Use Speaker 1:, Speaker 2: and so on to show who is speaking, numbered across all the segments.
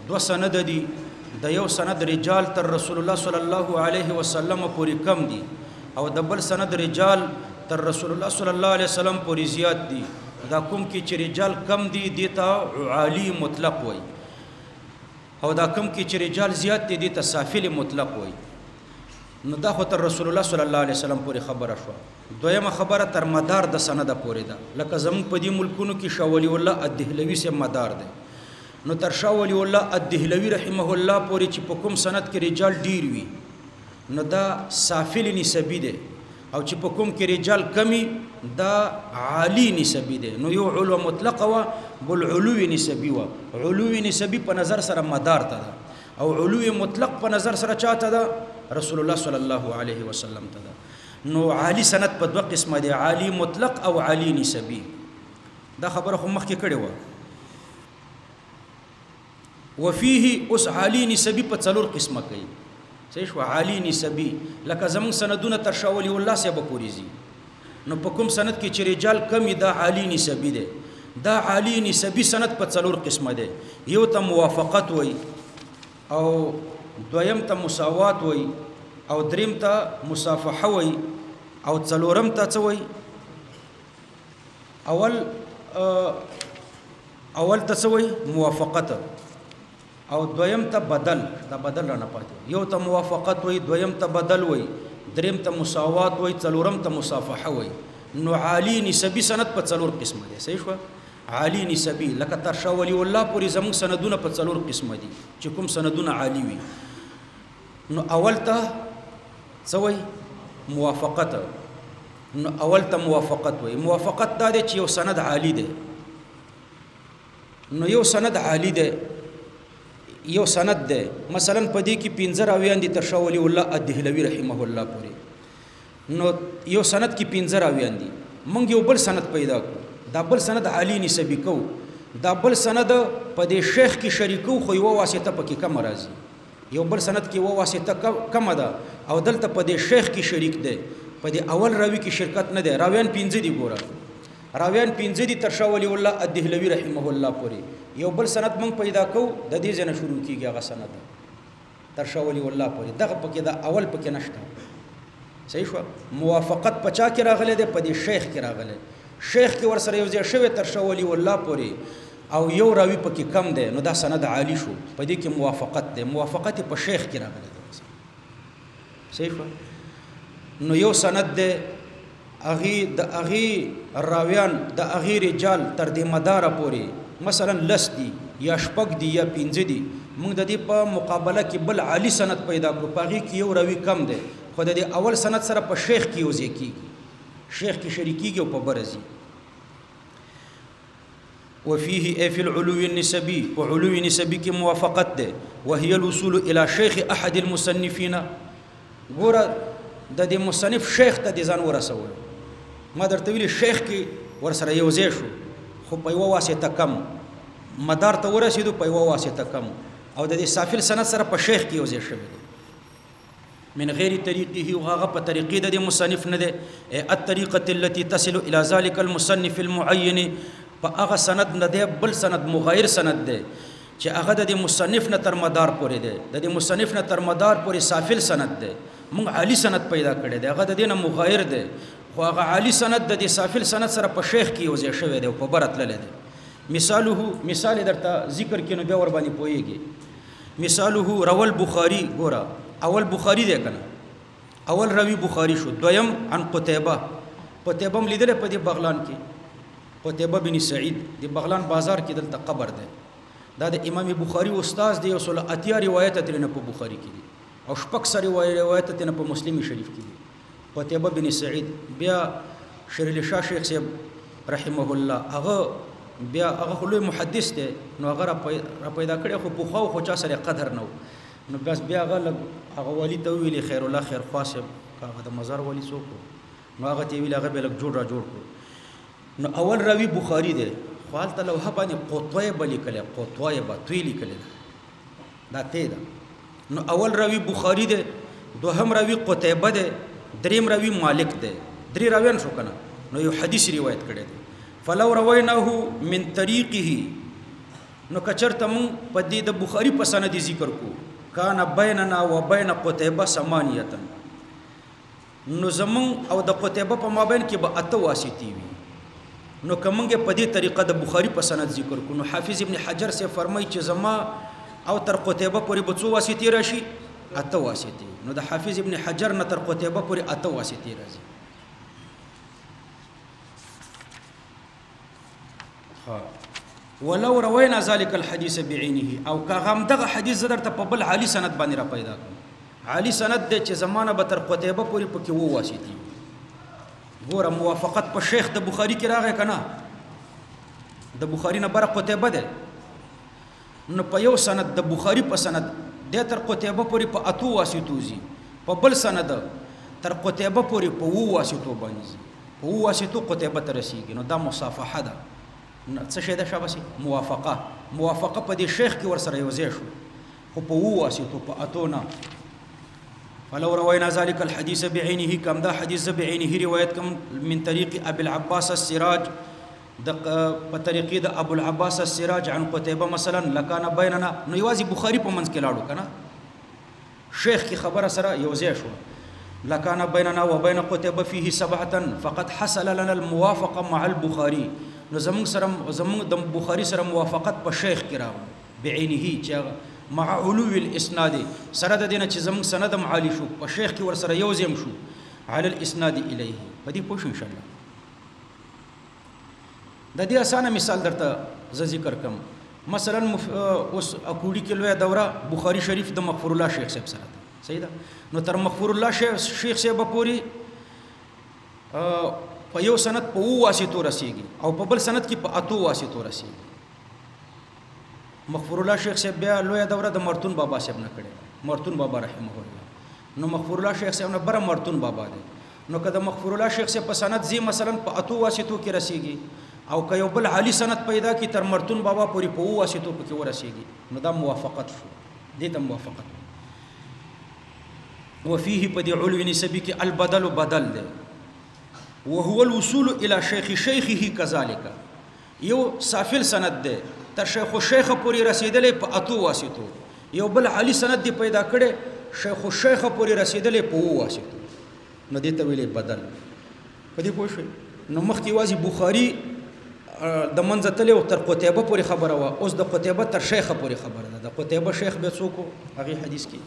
Speaker 1: دو سند دي د یو سند رجال تر رسول الله صلی الله علیه وسلم پورې کم دي او د بل سند رجال تر رسول الله صلی الله علیه وسلم پورې زیات دي دا کوم کې چې رجال کم دي دیتا عالی مطلق وای او دا کوم کې چې رجال زیات دي دیتا سافل مطلق وای نو دا خو تر رسول الله صلی الله علیه وسلم پورې خبره شو دویمه خبره تر مدار د سند پورې ده لکه زموږ په دې ملکونو کې شاه ولی الله الدهلوي سے مدار ده نو تر شاه ولی الله الدهلوي رحمه الله پورې چې په کوم سند کې رجال ډیر وي نو دا سافل نسبی ده او چې په کوم کې رجال کمی دا عالی نسبی ده نو یو علو مطلق و بل علو نسبی و علو نسبی په نظر سره مدار ته ده او علو مطلق په نظر سره چاته ده رسول الله صلی الله علیه وسلم ته ده نو عالی سند په دوه قسمه دي عالی مطلق او عالی نسبی دا خبره خو مخکې کړې و وفيه اس عالی نسبی په څلور قسمه کوي صحیح شو عالی نسبی لکه زمون سندونه تر شاه ولی الله سے بپوریزي نو په کوم سند کې چې رجال کمی دا عالی نسبی ده دا عالی نسبی سند په څلور قسمه ده یو ته موافقت وای او دویم ته مساوات وای او دریم ته مصافحه وای او څلورم ته څه وای اول ته څه وای موافقت او دویم ته بدل دا بدل نه پاتې یو ته موافقت وای دویم ته بدل وای دریم ته مساوات وای څلورم ته مصافحه وای نو عالی نسبی سند په څلور قسمه دي صحیح شو عالی نسبی لکه تر شاه ولی الله پوری زموږ سندونه په څلور قسمه دي چې کوم سندونه عالی وي نو اول ته څه وای موافقت نو اول ته موافقت وای موافقت دا دی چې یو سند عالی دی نو یو سند عالی دی یو سند ده مثلا پدې کې 15 راویان دي تر شاه ولی الله الدهلوي رحمه الله پورې نو یو سند کې 15 راویان دي مونږ یو بل سند پیدا کو دا بل سند عالی نسبی کو دا بل سند پدې شیخ کې شریکو خو یو واسطه پکې کم راځي یو بل سند کې یو واسطه کم ده او دلته پدې شیخ کې شریک ده پدې اول راوی کې شرکت نه ده راویان 15 دي ګوره راویان 15 دي تر شاه ولی الله الدهلوي رحمه الله پورې یو بل سند مونږ پیدا کو د دې ځنه شروع کیږي هغه سند تر شاه ولی الله پورې دغه پکې دا اول پکې نشته صحیح شو موافقت پچا کې راغله ده پدې شیخ کې راغله شیخ کې ور سره یو ځای شوی تر شاه ولی الله پورې او یو راوی پکې کم ده نو دا سند عالی شو پدې کې موافقت ده موافقت په شیخ کې راغله صحیح شو نو یو سند ده اغي راویان د اغي رجال تر دې مدار پورې مثلا لس دي یا شپږ دي یا 15 دي موږ د دې په مقابله کې بل عالی سند پیدا کړو پاغي کې یو راوی کم ده خو د دې اول سند سره په شیخ کې یوځي کیږي شیخ کې شریکيږي او په برزي وفيه في العلو النسبي وعلو نسبي کې موافقت ده وهي الوصول الى شيخ احد المصنفين ګوره د دې مصنف شیخ ته ځان ورسول ما درته ویل شیخ کې ور سره یوځي شو خو په یو واسطه کم مدار ته ورسېدو په یو واسطه کم او د دې سافل سند سره په شیخ کې یوځي شوی من غیر طریقه وغه په طریقې د مصنف نه ده الطریقه التي تصل الى ذلك المصنف المعين په هغه سند نه ده بل سند مغایر سند ده چې هغه د مصنف نه تر مدار پورې ده د مصنف نه تر مدار پورې سافل سند ده موږ عالی سند پیدا کړی دی هغه د دینه مغایر دی خو هغه عالی سند د سافل سند سره په شیخ کې یوځای شوی دی او په برت للی دی مثال درته ذکر کینو بیا ور باندې پوهیږي مثاله روال بخاری ګوره اول بخاری دی کنه اول روي بخاری شو دویم عن قتيبه هم لیدل په دې بغلان کې قتيبه بن سعید د بغلان بازار کې دلته قبر دی دا د امام بخاری استاد دی او صلی اتیا روایت ترنه په بخاری کې دي او شپږ سری روایت ترنه په مسلم شریف کې دي قتيبه بن سعید بیا شیر الشاه شیخ صاحب رحمه الله هغه لوی محدث دی نو هغه را پیدا کړی خو په خو چا سره قدر نو بس بیا هغه ولی ته ویلي خیر الله خیر خاصب هغه د مزار ولی څوک نو هغه ته ویل هغه به لک جوړ کړ نو اول راوی بخاری دی خپل ته لوه باندې قطویبه لیکل قطویبه توی لیکل دا ته دا نو اول راوی بخاری دی دوهم راوی قتیبه دی دریم راوی مالک دی درې راویان شو کنه نو یو حدیث روایت کړی دی فلو رویناه من طریقه نو کچرته مون په دې د بخاری په سند ذکر کو کان بیننا و بین قتیبه ثمانیه نو زمون او د قتیبه په مابین کې به اته واسطي وي نو کومګه په دې طریقه د بخاری په سند ذکر کو نو حافظ ابن حجر سے فرمایي چې زما او تر قتیبه پورې به څو واسطي راشي اته واسطي نو د حافظ ابن حجر نه تر قتیبه پورې اته واسطي راځي ولو روينا ذلك الحديث بعينه او كغم دغه حدیث زدر ته په بل عالی سند باندې را پیدا کړ عالی سند د چې زمانہ به تر قتیبه پورې پکې وو واسطي ګوره موافقت په شیخ د بخاری کې راغی کنه د بخاری نه بر قتیبه ده نو په یو سند د بخاری په سند د تر قتیبه پورې په اتو واسطو زی په بل سند تر قتیبه پورې په وو واسطو باندې په وو واسطو قتیبه ته رسیږي نو دا مصافحه ده څه شي ده شابه موافقه په دې شیخ کې ور سره یو ځای شو خو په وو واسطو په اتو نه فلو روينا ذلك الحديث بعينه كم دا حديث بعينه روايت كم من طريق ابي العباس السراج بطريقه د ابو العباس السراج عن قتيبه مثلا لكان بيننا نو يوازي بخاري په منځ کې لاړو کنه شیخ کی خبره سره یوځای شو لكان بيننا وبين قتيبه فيه سبعه فقد حصل لنا الموافقه مع البخاري نو زمون د بخاري سره موافقت په شیخ کې راو بعينه چې مع علو الاسناد سره د دینه چې زمون سند عالی شو په شیخ کې ور سره یوځم شو على الاسناد الیه په دې پوښ ان شاء الله د دې اسانه مثال درته ز ذکر کوم مثلا اوس اکوړي کې لوی دوره بخاری شریف د مغفور الله شیخ صاحب سره صحیح ده نو تر مغفور الله شیخ صاحب پوری په یو سند په واسطو رسیږي او په بل سند کې په اتو واسطو رسیږي مغفور الله شیخ صاحب بیا لوی دوره د مرتون بابا صاحب نه کړي مرتون بابا رحمه الله نو مغفور الله شیخ صاحب نه بر مرتون بابا دی نو کله مغفور الله شیخ صاحب په سند زی مثلا په اتو واسطو کې رسیږي او که یو بل عالی سند پیدا کی تر مرتون بابا پوری په واسطو پکې ورسیږي نو دا موافقت شو دې ته موافقت وفيه پدې علو نسبی کې البدل بدل ده وهو الوصول الى شيخه كذلك یو سافل سند ده تر شیخ پوری رسیدلې په اتو واسطو یو بل عالی سند دی پیدا کړي شیخ پوری رسیدلې په واسطو نو دې ته ویلې بدل پدې پوښي نو مخکې وازي بخاری د منځتل او تر قتيبه پورې خبره وا اوس د قتيبه تر شیخ پورې خبره ده د قتيبه شیخ به څوک هغه حدیث کې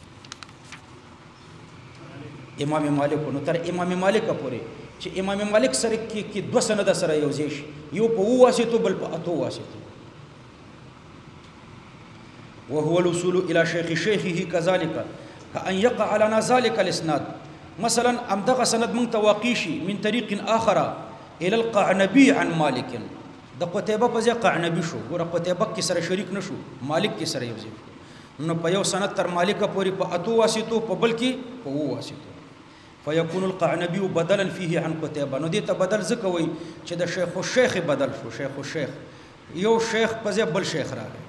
Speaker 1: امام مالک نو تر امام مالک پورې چې امام مالک سره کې دو سند سره یو ځای یو په واسطو بل په اتو واسطو وهو الوصول الى شيخه كذلك كأن يقع لنا ذلك الاسناد مثلا امدغه سند من تواقيشي من طريق اخر الى القعنبي عن مالك د قتيبه په ځای قعنبي شو ګور قتيبه کې سره شریک نشو مالک کې سره یو ځای نو په یو سند تر مالک پورې په اتو واسطو په بل کې په واسطو فيكون القعنبي بدلا فيه عن قتيبه نو دې ته بدل زکوي چې د شیخ بدل شو شیخ یو شیخ په ځای بل شیخ راغی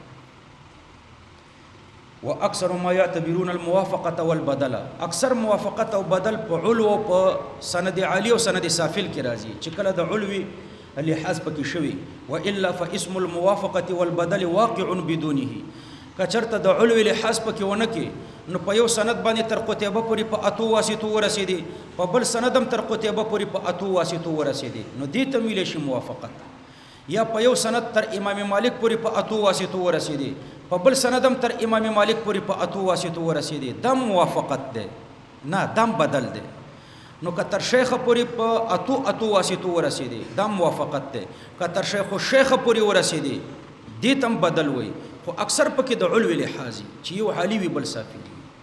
Speaker 1: واكثر ما يعتبرون الموافقه والبدل اکثر موافقت او بدل په علو په سند عالی او سند سافل کې راځي چې کله د علوي لحاظ پکې شوی والا فاسم الموافقه والبدل واقع بدونه کچرته د علوي لحاظ پکې ونه کې نو په یو سند باندې تر قتيبه پورې په اتو واسطو ورسېدي په بل سندم تر قتيبه پورې په اتو واسطو ورسېدي نو دې ته ویل شي موافقت یا په یو سند تر امام مالک پورې په اتو واسطو ورسېدي په بل سندم تر امام مالک پورې په اتو واسطو ورسېدي دا موافقت ده نه دم بدل ده نو که تر شیخ پورې په اتو واسطو ورسېدي دا موافقت ده که تر شیخ پورې ورسېدي دې تم بدل وي خو اکثر پکې د علو لحاظي چې یو عالی وي بل صافي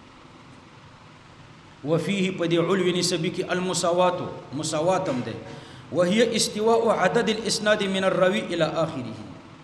Speaker 1: وفيه پدې علو نسبی کې مساوات هم ده وهي استواء عدد الاسناد من الراوي الى اخره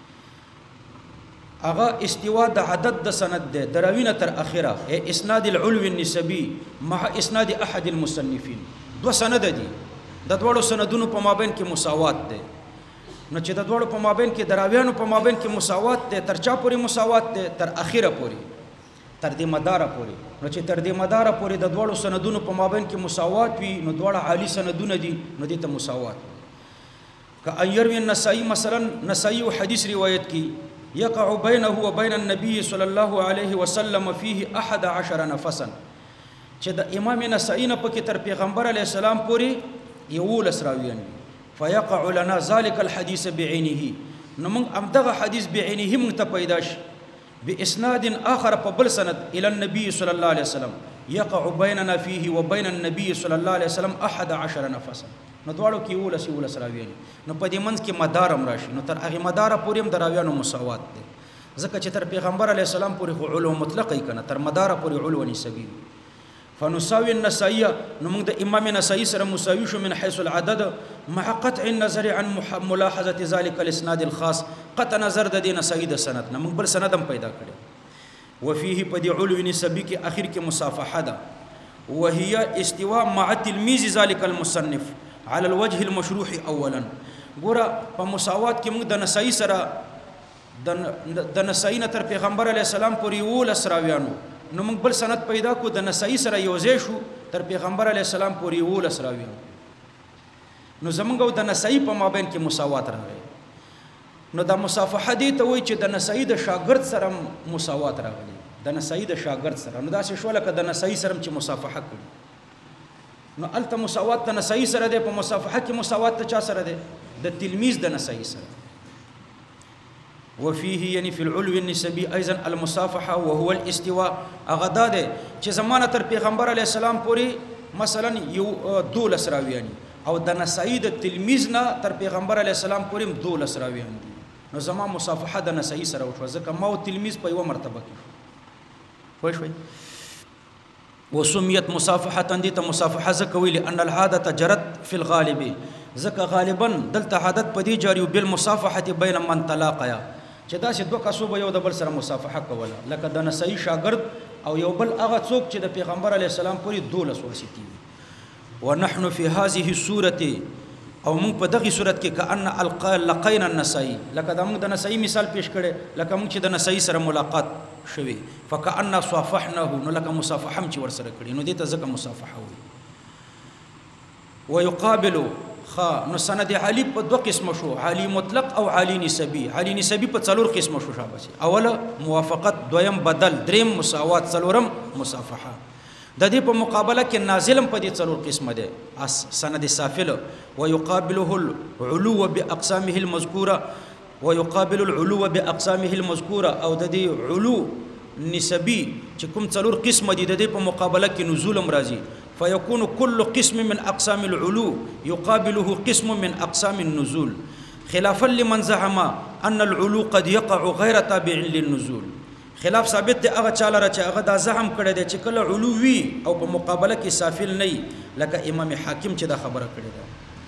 Speaker 1: اغا استواء د عدد د سند ده دراوینه تر اخره اسناد العلو النسبي مع اسناد احد المصنفين دو سند دي د دوړو سندونو په مابین کې مساوات ده نو چې د دوړو په مابین کې دراویانو په مابین کې مساوات ده تر چا پورې مساوات ده تر اخره پورې تر دې مدار پورې نو چې تر دې مدار پورې د دوړو سندونو په مابین کې مساوات وي نو دوړه عالی سندونه دي نو دې ته مساوات ک ان يروي النسائی مثلا نسائی حدیث روایت کی يقع بينه وبين النبي صلى الله عليه وسلم فيه 11 نفسا چې د امام نسائی نه پکې تر پیغمبر علیه السلام پورې 11 راویان فيقع لنا ذلك الحديث بعينه نو موږ امدغه حدیث بعینه موږ ته پیدا شي باسناد اخر په بل سند الى النبي صلى الله عليه وسلم يقع بيننا فيه وبين النبي صلى الله عليه وسلم 11 نفسا نو دواړو کې ولس راویان نو په دې منځ کې مدار هم راشي نو تر هغه مدار پورې هم دراویانو مساوات دي ځکه چې تر پیغمبر علیه السلام پورې علو مطلقه کنه تر مدار پورې علو نسبی فنساوي النسائي نو موږ د امام نسائی سره مساوي شو من حيث العدد مع قطع النظر عن ملاحظه ذلك الاسناد الخاص قطع نظر د دې نسائی د سند نه موږ بل سند هم پیدا کړو وفيه پدې علو نسبی کې اخر کې مصافحه ده وهي استواء مع تلميذ ذلك المصنف على الوجه المشروح اولا ګوره په مساوات کې موږ د نسائی سره د نسائی نه تر پیغمبر علیه السلام پورې ولس راویانو نو موږ بل سند پیدا کو د نسائی سره یوځای شو تر پیغمبر علیه السلام پورې ولس راویانو نو زمونږ د نسائی په مابین کې مساوات راغی نو دا مصافحه دي ته وایي چې د نسائی د شاګرد سره مساوات راغلی د نسائی د شاګرد سره نو دا څه شو لکه د نسائی سره چې مصافحه کړي نو الته مساوات د نسائی سره ده په مصافحه کې مساوات ته چا سره ده د تلمیذ د نسائی سره وفيه يعني في العلو النسبي ايضا المصافحه وهو الاستواء اغداده چې زمانه تر پیغمبر علی السلام پوری مثلا یو دولس راویانی او د نسائی د تلمیذ نه تر پیغمبر علی السلام پوری دولس راویان دي نو زما مصافحه د نسائی سره وشو ځکه ما او تلمیذ په یو مرتبه کې خو شوي وسميت مصافحه دي ته مصافحه ځکه ویل ان العاده جرت في الغالب ځکه غالبا دلته عادت پدې جاری بالمصافحه بين من تلاقيا چې دا چې دوه کسو به یو د بل سره مصافحه کوله لکه د نسائی شاګرد او یو بل هغه څوک چې د پیغمبر علی السلام پورې 12 ورسېتی ونحن في هذه السوره او موږ په دغه صورت کې کأن لقینا النسائی لکه دا موږ د نسائی مثال پیش کړي لکه موږ چې د نسائی سره ملاقات شوي فكأن صافحناه نو لکه مصافحه چې ورسره کړي نو دې ته ځکه مصافحه وي ويقابل نو سند علی په دوه قسم شو علی مطلق او علی نسبی علی نسبی په څلور قسم شو شابه اوله موافقت دویم بدل دریم مساوات څلورم مصافحه د دې په مقابله کې نازلم په دې څلور قسم ده سند سافل ويقابله العلو باقسامه المذكوره ويقابل العلو باقسامه المذكوره او د دې علو نسبی چې کوم څلور قسم دي د دې په مقابله کې نزول راځي فيكون كل قسم من أقسام العلو يقابله قسم من أقسام النزول خلافا لمن زعم أن العلو قد يقع غير تابع للنزول خلاف ثابت دی هغه چاله را چې هغه دا زعم کړی دی چې کله علو وي او په مقابله کې سافل نه لکه امام حاکم چې دا خبره کړې ده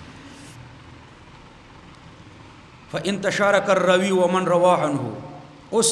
Speaker 1: فإن تشارك الراوي ومن روى عنه اوس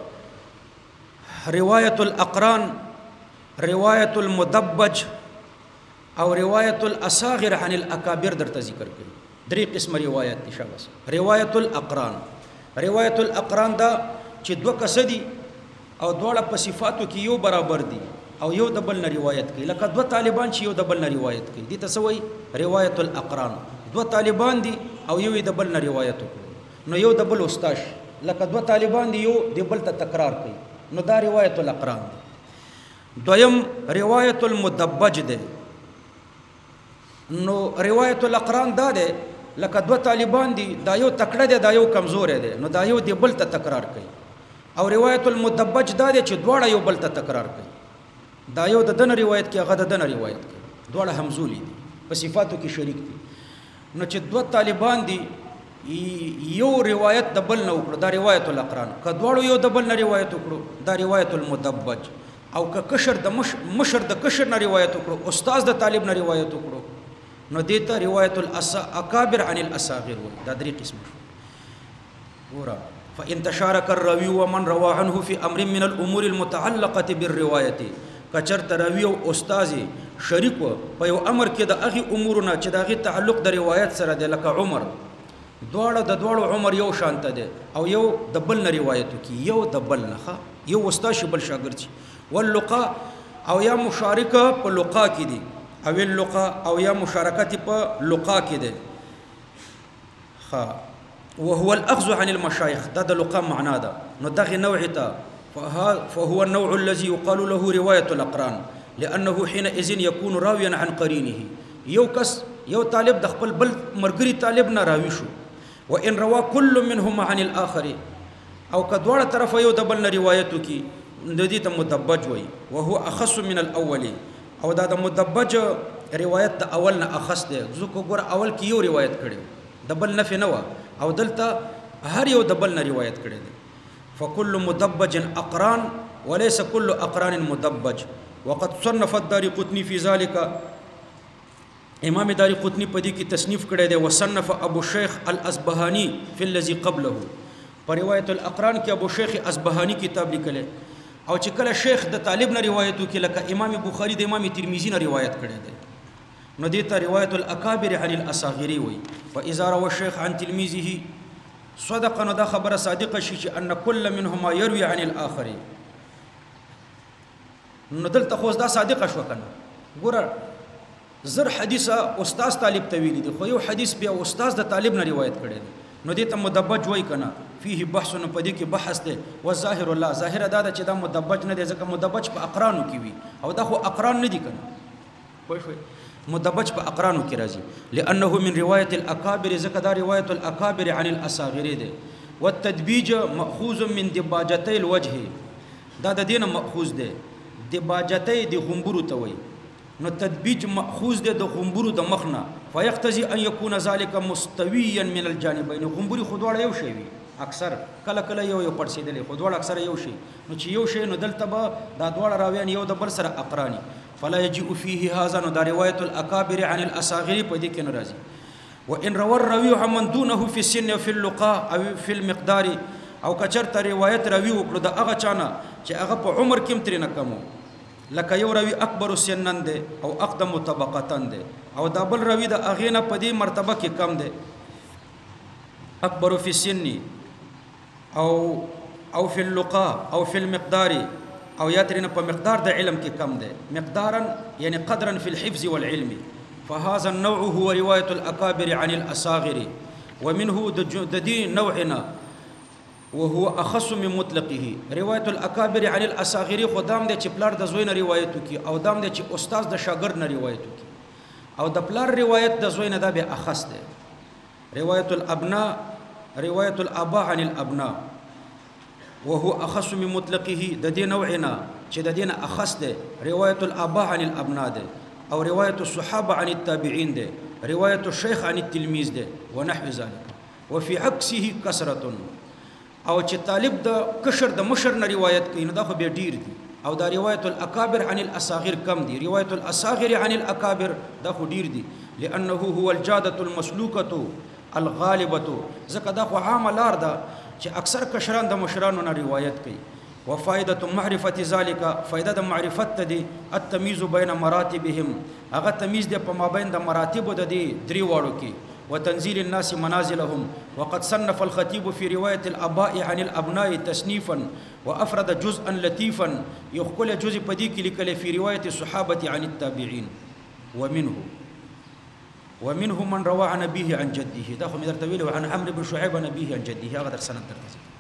Speaker 1: رواية الأقران رواية المدبج او روایت الاصاغر عن الاکابر درته ذکر کړي درې قسم روایت دي شابه روایت الاقران دا چې دوه کسدي او دواړه په صفاتو کې یو برابر دي او یو د بل نه روایت کوي لکه دوه طالبان چې یو د بل نه روایت کوي دي ته سوې روایت الاقران دوه طالبان دي او یو د بل نه روایت کوي نو یو د بل استاد لکه دوه طالبان دي یو د بل ته تکرار کوي نو دا روایت الاقران دی دویم روایت المدبج دی نو روایت الاقران دا ده لکه دوه طالبان دي دا یو تکړه دی دا یو کمزور دی نو دا یو دی بل ته تکرار کوي او روایت المدبج دا ده چې دواړه یو بل ته تکرار کوي دا یو د دنه روایت کې هغه د دنه روایت کوي دواړه همزولي دي په صفاتو کې شریک دي نو چې دوه طالبان دي یو روایت د بل نه وکړو دا روایت الاقران که دواړو یو د بل نه روایت وکړو دا روایت المدبج او که کشر د مشر د کشر نه روایت وکړو استاد د طالب نه روایت وکړو نو دیتا روایت الاکابر عن الاصاغر دا درې قسم ورا فان تشارك الراوي ومن روى عنه في امر من الامور المتعلقه بالروايه کچر تراوی او استاد شریک په یو امر کې د هغه امورونه چې د هغه تعلق د روایت سره دی لکه عمر دواړو عمر یو شانته دی او یو د بل نه روایت کی یو د بل نه یو استاد بل شاګرد واللقاء او یا مشارکه په لقاء کې دي او اللقاء او یا مشارکت په لقاء کې ده وهو الأخذ عن المشايخ دا لقام معنا دا ندغي نوعتا فهو النوع الذي يقال له رواية الأقران لأنه حينئذ يكون راويا عن قرينه يو کس یو طالب د خپل بل مرګري طالب نه راوي شو وان روا كل منهما عن الاخر او کدوړه طرف یو د بل نه روایت کی د دې ته مدبج وي وهو اخص من الاول او دا د مدبج روایت د اول نه اخص دی ځکه ګور اول کی یو روایت کړي د بل نه نو او دلته هر یو د بل نه روایت کړي دی فكل مدبج اقران وليس كل اقران مدبج وقد صنف الدارقطني في ذلك امام دارقطني په دې کې تصنیف کړی دی وصنف ابو شیخ الاصبهاني في الذي قبله پر روایت الاقران کې ابو شیخ اصبهاني کتاب لیکل او چې کله شیخ د طالب نه روایتو کې لکه امام بخاري د امام ترمذي نه روایت کړی دی نو دې ته روایت الاکابر عن الاصاغر وي فاذا روى الشيخ عن تلميذه صدق نو دا خبره صادقه شي چې ان كل منهما يروي عن الاخر نو دلته خو دا صادقه شو کنه ګور زر حدیثه استاد طالب طویل دي خو یو حدیث بیا استاد د طالب نه روایت کړي دي نو دې ته مدبج وای کنه فيه بحث نو پدې کې بحث دی والظاهر الله ظاهر دا چې دا مدبج نه دی ځکه مدبج په اقرانو کې وي او دا خو اقران نه دي کنه خو مدبج په اقرانو کې راځي لانه من روایت الاکابر ځکه دا روایت الاکابر عن الاصاغر دی والتدبيج ماخوذ من دباجتي الوجه دا د دینه ماخوذ دی دباجتي د غمبرو ته وای نو تدبیج ماخوذ ده د غمبرو د مخنه فیقتضي ان يكون ذلك مستويا من الجانبين غمبري خودواړه یو شی وي اکثر کله کله یو پړسیدلې خودواړه اکثر یو شی نو چې یو شی نو دلته به دا دواړه راویان یو د بل سره اقرانی فلا يجيء فيه هذا نو دا روایت الاکابر عن الاصاغر په دې کې ناراضي وان روى الراوي عمن دونه في السن وفي اللقاء او في المقدار او کچرته روایت راوي وکړو د هغه چانه چې هغه په عمر کې تر نه کمو لکه یو روي اکبر سنن ده او اقدم طبقتن ده او دا بل روي د اغینه په دې مرتبه کې کم ده اکبر فی السن او فی اللقاء او فی المقدار او یاترنه په مقدار د علم کې کم ده مقدارا یعنی قدرا فی الحفظ والعلم فهذا النوع هو روايه الاكابر عن الاصاغر ومنه د دې نوعنا وهو اخص من مطلقه روایت الاکابر عن الاصاغر خدام د چپلار د زوینه روایت کی او دام د چ استاد د شاګرد نه روایت کی او د پلار روایت د زوینه د به اخص ده روایت الابناء روایت الاباء عن الابناء وهو اخص من مطلقه د دې نوعنا چې د دې نه اخص ده روایت الاباء عن الابناء ده او روایت الصحابه عن التابعين ده روایت الشيخ عن التلميذ ده ونحو ذلك وفي عكسه كثرة او چې طالب د کشر د مشر نه روایت کوي نو دا خو به ډیر دي او دا روایت الاکابر عن الاصاغر کم دي روایت الاصاغر عن الاکابر دا خو ډیر دي لانه هو الجاده المسلوکه الغالبه ځکه دا خو عام لار ده چې اکثر کشران د مشرانو نه روایت کوي وفائده معرفه ذلك فائده د معرفت دي التمييز بين مراتبهم هغه تمیز دی په مابین د مراتب د دي درې واړو کې وتنزيل الناس منازلهم وقد صنف الخطيب في رواية الآباء عن الأبناء تصنيفا وأفرد جزءا لطيفا يخكل جزء بديك لكل في رواية الصحابة عن التابعين ومنه من روى عن أبيه عن جده داخل مدر طويل وعن عمرو بن شعيب عن أبيه عن جده هذا سند